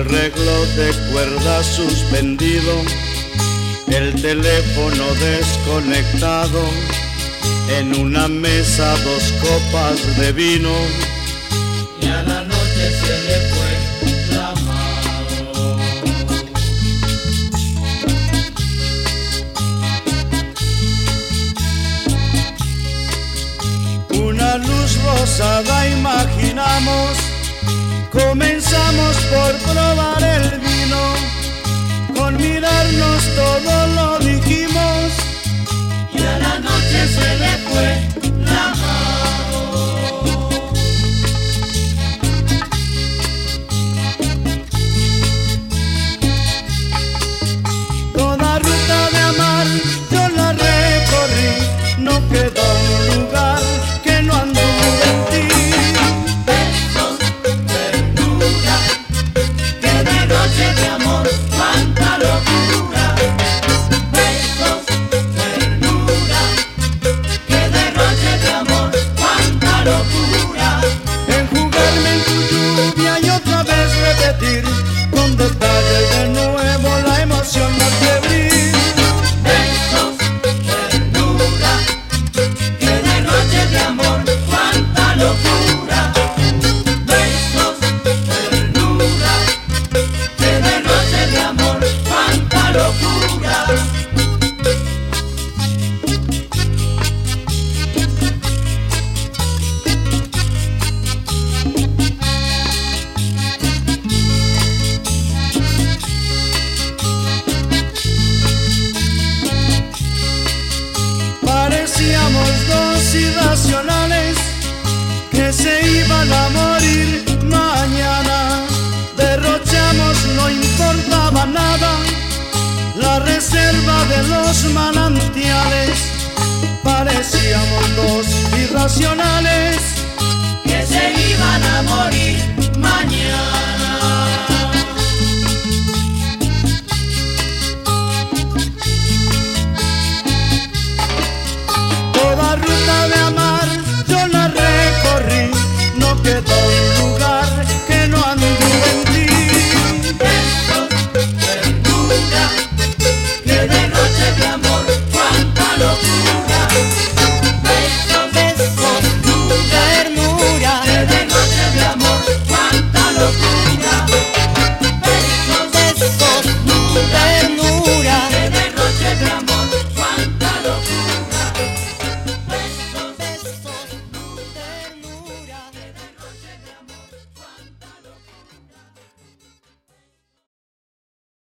reloj de cuerda suspendido, el teléfono desconectado, en una mesa 2 copas de vino, y a la noche se le fue la mano. Una luz rosada imaginamos, comenzamos por probar el vino, con mirarnos todo lo dijimos, y a la noche se le fue la mano. Toda ruta de amar yo la recorrí, no quedó un lugar que no anduve en ti. Besos, ternura, que derroche de amor, cuánta locura. Besos, ternura, que derroche de amor, cuánta locura. Enjugarme en tu lluvia y otra vez repetir, con detalles de nuevo la emoción más febril. Besos, ternura, que derroche de amor, cuánta locura. Besos, ternura, que derroche de amor, cuánta locura. Parecíamos dos irracionales que se iban a morir mañana. Derrochamos, no importaba nada, la reserva de los manantiales. Parecíamos dos irracionales Que se iban a morir